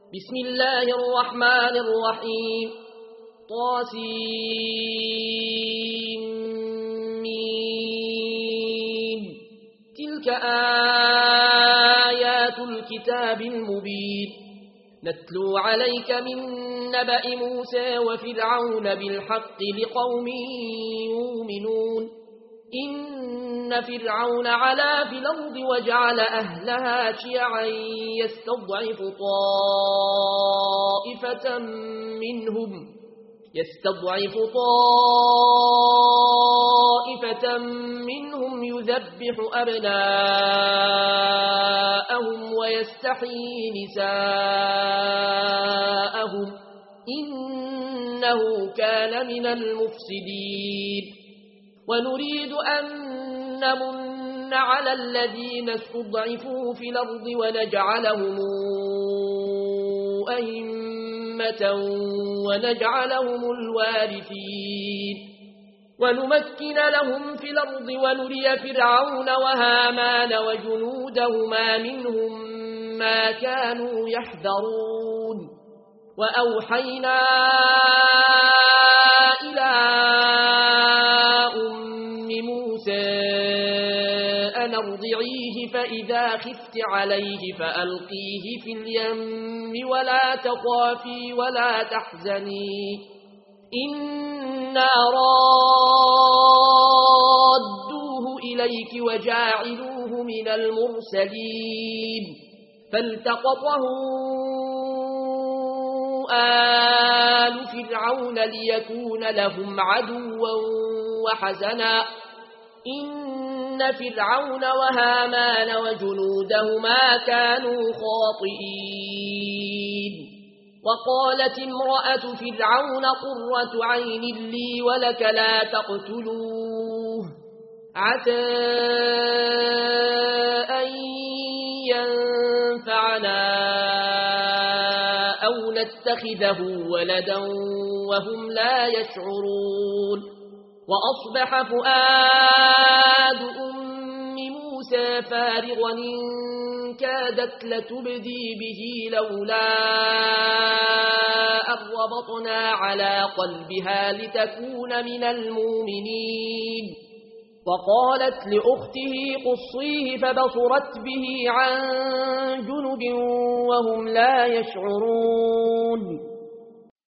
بسم الله الرحمن الرحيم طاسيم تلك آيات الكتاب المبين نتلو عليك من نبأ موسى وفرعون بالحق لقوم يؤمنون إن فرعون علا في الأرض وجعل أهلها شيعا يستضعف طائفة منهم يذبح أبناءهم ويستحيي نساءهم إنه كان من المفسدين ونريد أن نمن على الذين استضعفوا في الأرض ونجعلهم أئمة ونجعلهم الوارثين ونمكن لهم في الأرض ونري فرعون وهامان وجنودهما منهم ما كانوا يحذرون وأوحينا إلى أن أرضعيه فإذا خفت عليه فألقيه في اليم ولا تخافي ولا تحزني إنا رادوه إليك وجاعلوه من المرسلين فالتقطه آل فرعون ليكون لهم عدوا وحزنا إن فرعون وهامان وجنودهما كانوا خاطئين وقالت امرأة فرعون قرة عين لي ولك لا تقتلوه عسى أن ينفعنا أو نتخذه ولدا وهم لا يشعرون وأصبح فؤاد أم موسى فارغا إن كادت لتبدي به لولا أن ربطنا على قلبها لتكون من المؤمنين وقالت لأخته قصيه فبصرت به عن جنب وهم لا يشعرون